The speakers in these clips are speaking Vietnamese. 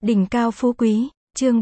Đỉnh cao phú quý, chương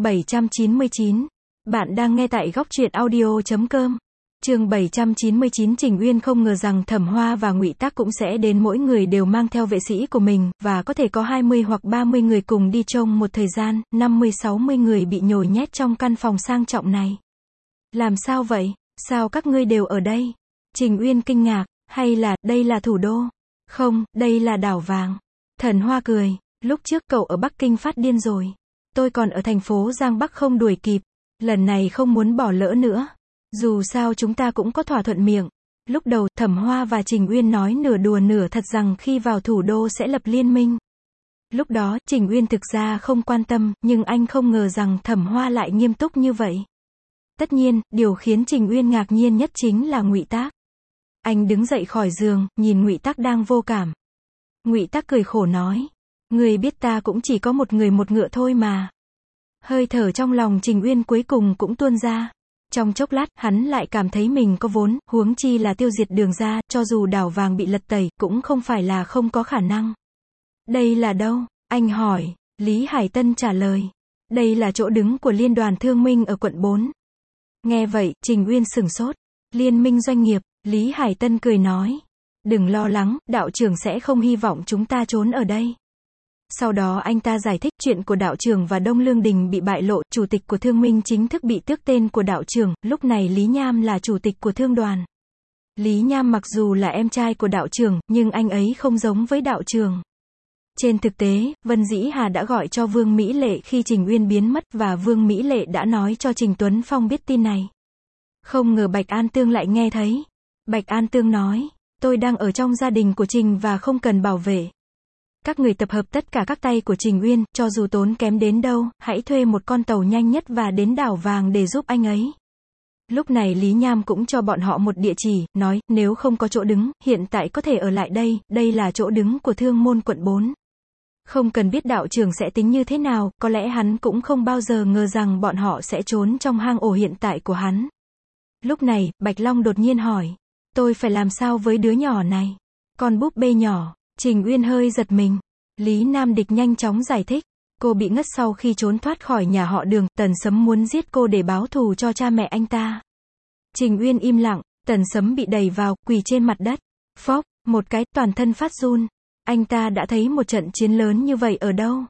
799. Bạn đang nghe tại góc truyện audio.com. Chương 799. Trình Uyên không ngờ rằng Thẩm Hoa và Ngụy Tác cũng sẽ đến, mỗi người đều mang theo vệ sĩ của mình, và có thể có 20 hoặc 30 người cùng đi trong một thời gian, 50-60 người bị nhồi nhét trong căn phòng sang trọng này. Làm sao vậy? Sao các ngươi đều ở đây? Trình Uyên kinh ngạc, hay là, đây là thủ đô? Không, đây là đảo vàng. Thần Hoa cười, lúc trước cậu ở Bắc Kinh phát điên rồi. Tôi còn ở thành phố Giang Bắc không đuổi kịp. Lần này không muốn bỏ lỡ nữa. Dù sao chúng ta cũng có thỏa thuận miệng. Lúc đầu, Thẩm Hoa và Trình Uyên nói nửa đùa nửa thật rằng khi vào thủ đô sẽ lập liên minh. Lúc đó, Trình Uyên thực ra không quan tâm, nhưng anh không ngờ rằng Thẩm Hoa lại nghiêm túc như vậy. Tất nhiên, điều khiến Trình Uyên ngạc nhiên nhất chính là Ngụy Tác. Anh đứng dậy khỏi giường, nhìn Ngụy Tác đang vô cảm. Ngụy Tác cười khổ nói, người biết ta cũng chỉ có một người một ngựa thôi mà. Hơi thở trong lòng Trình Uyên cuối cùng cũng tuôn ra. Trong chốc lát, hắn lại cảm thấy mình có vốn, huống chi là tiêu diệt Đường gia, cho dù đảo vàng bị lật tẩy, cũng không phải là không có khả năng. Đây là đâu? Anh hỏi. Lý Hải Tân trả lời. Đây là chỗ đứng của Liên đoàn Thương minh ở quận 4. Nghe vậy, Trình Uyên sửng sốt. Liên minh doanh nghiệp, Lý Hải Tân cười nói. Đừng lo lắng, đạo trưởng sẽ không hy vọng chúng ta trốn ở đây. Sau đó anh ta giải thích chuyện của đạo trưởng và Đông Lương Đình bị bại lộ, chủ tịch của Thương minh chính thức bị tước tên của đạo trưởng, lúc này Lý Nham là chủ tịch của Thương đoàn. Lý Nham mặc dù là em trai của đạo trưởng, nhưng anh ấy không giống với đạo trưởng. Trên thực tế, Vân Dĩ Hà đã gọi cho Vương Mỹ Lệ khi Trình Uyên biến mất, và Vương Mỹ Lệ đã nói cho Trình Tuấn Phong biết tin này. Không ngờ Bạch An Tương lại nghe thấy. Bạch An Tương nói, tôi đang ở trong gia đình của Trình và không cần bảo vệ. Các người tập hợp tất cả các tay của Trình Uyên, cho dù tốn kém đến đâu, hãy thuê một con tàu nhanh nhất và đến đảo vàng để giúp anh ấy. Lúc này Lý Nham cũng cho bọn họ một địa chỉ, nói, nếu không có chỗ đứng, hiện tại có thể ở lại đây, đây là chỗ đứng của Thương môn quận 4. Không cần biết đạo trưởng sẽ tính như thế nào, có lẽ hắn cũng không bao giờ ngờ rằng bọn họ sẽ trốn trong hang ổ hiện tại của hắn. Lúc này, Bạch Long đột nhiên hỏi, tôi phải làm sao với đứa nhỏ này? Con búp bê nhỏ. Trình Uyên hơi giật mình. Lý Nam Địch nhanh chóng giải thích. Cô bị ngất sau khi trốn thoát khỏi nhà họ Đường, Tần Sấm muốn giết cô để báo thù cho cha mẹ anh ta. Trình Uyên im lặng, Tần Sấm bị đẩy vào, quỳ trên mặt đất. Phốc, một cái, toàn thân phát run. Anh ta đã thấy một trận chiến lớn như vậy ở đâu?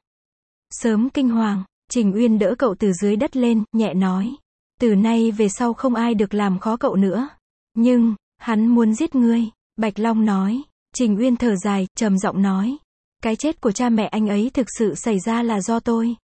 Sớm kinh hoàng, Trình Uyên đỡ cậu từ dưới đất lên, nhẹ nói. Từ nay về sau không ai được làm khó cậu nữa. Nhưng, hắn muốn giết ngươi, Bạch Long nói. Trình Uyên thở dài, trầm giọng nói. Cái chết của cha mẹ anh ấy thực sự xảy ra là do tôi.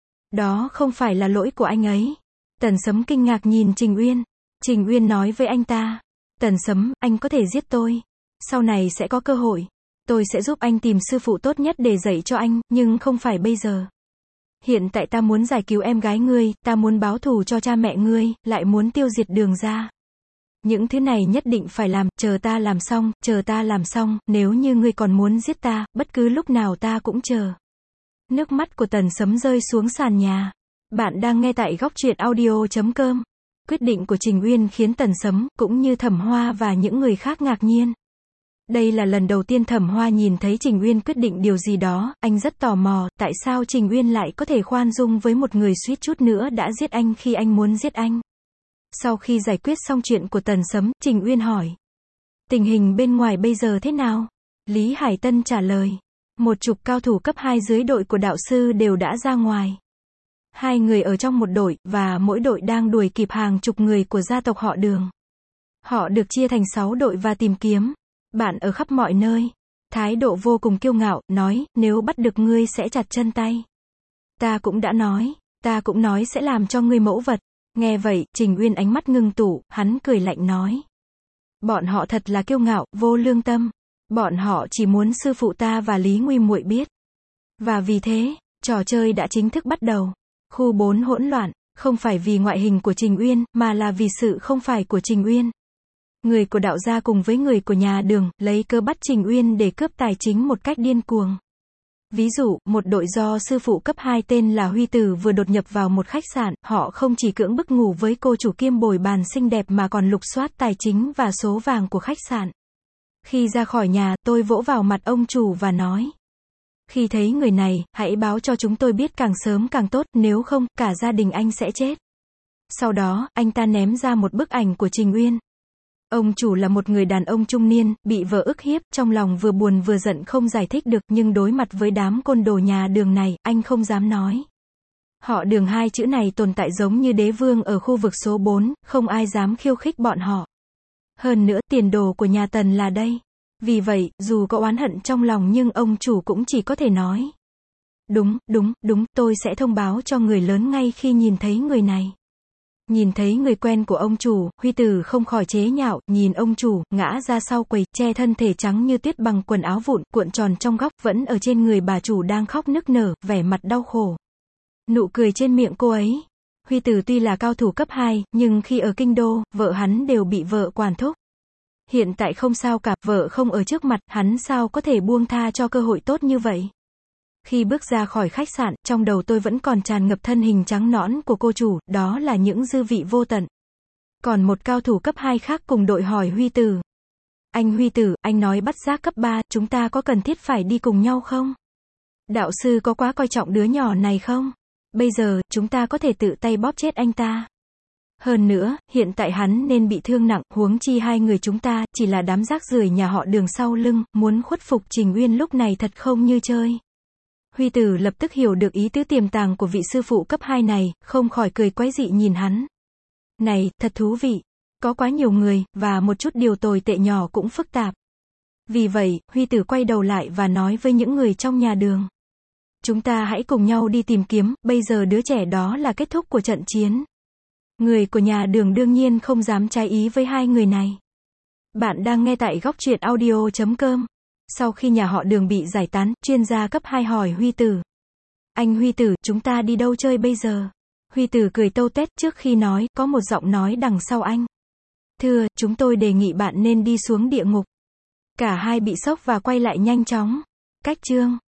Đó không phải là lỗi của anh ấy. Tần Sấm kinh ngạc nhìn Trình Uyên. Trình Uyên nói với anh ta. Tần Sấm, anh có thể giết tôi. Sau này sẽ có cơ hội. Tôi sẽ giúp anh tìm sư phụ tốt nhất để dạy cho anh, nhưng không phải bây giờ. Hiện tại ta muốn giải cứu em gái ngươi, ta muốn báo thù cho cha mẹ ngươi, lại muốn tiêu diệt Đường gia. Những thứ này nhất định phải làm, chờ ta làm xong, nếu như ngươi còn muốn giết ta, bất cứ lúc nào ta cũng chờ. Nước mắt của Tần Sấm rơi xuống sàn nhà. Bạn đang nghe tại góc truyện audio.com. Quyết định của Trình Uyên khiến Tần Sấm, cũng như Thẩm Hoa và những người khác ngạc nhiên. Đây là lần đầu tiên Thẩm Hoa nhìn thấy Trình Uyên quyết định điều gì đó, anh rất tò mò, tại sao Trình Uyên lại có thể khoan dung với một người suýt chút nữa đã giết anh khi anh muốn giết anh. Sau khi giải quyết xong chuyện của Tần Sấm, Trình Uyên hỏi. Tình hình bên ngoài bây giờ thế nào? Lý Hải Tân trả lời. Một chục cao thủ cấp 2 dưới đội của đạo sư đều đã ra ngoài. 2 người ở trong một đội, và mỗi đội đang đuổi kịp hàng chục người của gia tộc họ Đường. Họ được chia thành 6 đội và tìm kiếm bạn ở khắp mọi nơi. Thái độ vô cùng kiêu ngạo, nói, nếu bắt được ngươi sẽ chặt chân tay. Ta cũng nói sẽ làm cho ngươi mẫu vật. Nghe vậy, Trình Uyên ánh mắt ngưng tụ, hắn cười lạnh nói. Bọn họ thật là kiêu ngạo, vô lương tâm. Bọn họ chỉ muốn sư phụ ta và Lý Nguy Muội biết. Và vì thế, trò chơi đã chính thức bắt đầu. Khu 4 hỗn loạn, không phải vì ngoại hình của Trình Uyên, mà là vì sự không phải của Trình Uyên. Người của đạo gia cùng với người của nhà Đường, lấy cơ bắt Trình Uyên để cướp tài chính một cách điên cuồng. Ví dụ, một đội do sư phụ cấp 2 tên là Huy Tử vừa đột nhập vào một khách sạn, họ không chỉ cưỡng bức ngủ với cô chủ kiêm bồi bàn xinh đẹp mà còn lục soát tài chính và số vàng của khách sạn. Khi ra khỏi nhà, tôi vỗ vào mặt ông chủ và nói. Khi thấy người này, hãy báo cho chúng tôi biết càng sớm càng tốt, nếu không, cả gia đình anh sẽ chết. Sau đó, anh ta ném ra một bức ảnh của Trình Uyên. Ông chủ là một người đàn ông trung niên, bị vợ ức hiếp, trong lòng vừa buồn vừa giận không giải thích được, nhưng đối mặt với đám côn đồ nhà Đường này, anh không dám nói. Họ Đường hai chữ này tồn tại giống như đế vương ở khu vực số 4, không ai dám khiêu khích bọn họ. Hơn nữa, tiền đồ của nhà Tần là đây. Vì vậy, dù có oán hận trong lòng nhưng ông chủ cũng chỉ có thể nói. Đúng, tôi sẽ thông báo cho người lớn ngay khi nhìn thấy người này. Nhìn thấy người quen của ông chủ, Huy Tử không khỏi chế nhạo, nhìn ông chủ, ngã ra sau quầy, che thân thể trắng như tuyết bằng quần áo vụn, cuộn tròn trong góc, vẫn ở trên người bà chủ đang khóc nức nở, vẻ mặt đau khổ. Nụ cười trên miệng cô ấy. Huy Tử tuy là cao thủ cấp 2, nhưng khi ở kinh đô, vợ hắn đều bị vợ quản thúc. Hiện tại không sao cả, vợ không ở trước mặt, hắn sao có thể buông tha cho cơ hội tốt như vậy. Khi bước ra khỏi khách sạn, trong đầu tôi vẫn còn tràn ngập thân hình trắng nõn của cô chủ, đó là những dư vị vô tận. Còn một cao thủ cấp 2 khác cùng đội hỏi Huy Tử. Anh Huy Tử, anh nói bắt giác cấp 3, chúng ta có cần thiết phải đi cùng nhau không? Đạo sư có quá coi trọng đứa nhỏ này không? Bây giờ, chúng ta có thể tự tay bóp chết anh ta. Hơn nữa, hiện tại hắn nên bị thương nặng, huống chi hai người chúng ta, chỉ là đám rác rưởi nhà họ Đường sau lưng, muốn khuất phục Trình Uyên lúc này thật không như chơi. Huy Tử lập tức hiểu được ý tứ tiềm tàng của vị sư phụ cấp 2 này, không khỏi cười quái dị nhìn hắn. Này, thật thú vị. Có quá nhiều người, và một chút điều tồi tệ nhỏ cũng phức tạp. Vì vậy, Huy Tử quay đầu lại và nói với những người trong nhà Đường. Chúng ta hãy cùng nhau đi tìm kiếm, bây giờ đứa trẻ đó là kết thúc của trận chiến. Người của nhà Đường đương nhiên không dám trái ý với hai người này. Bạn đang nghe tại góc truyện audio.com. Sau khi nhà họ Đường bị giải tán, chuyên gia cấp 2 hỏi Huy Tử. Anh Huy Tử, chúng ta đi đâu chơi bây giờ? Huy Tử cười tâu tét trước khi nói, có một giọng nói đằng sau anh. Thưa, chúng tôi đề nghị bạn nên đi xuống địa ngục. Cả hai bị sốc và quay lại nhanh chóng. Cách chương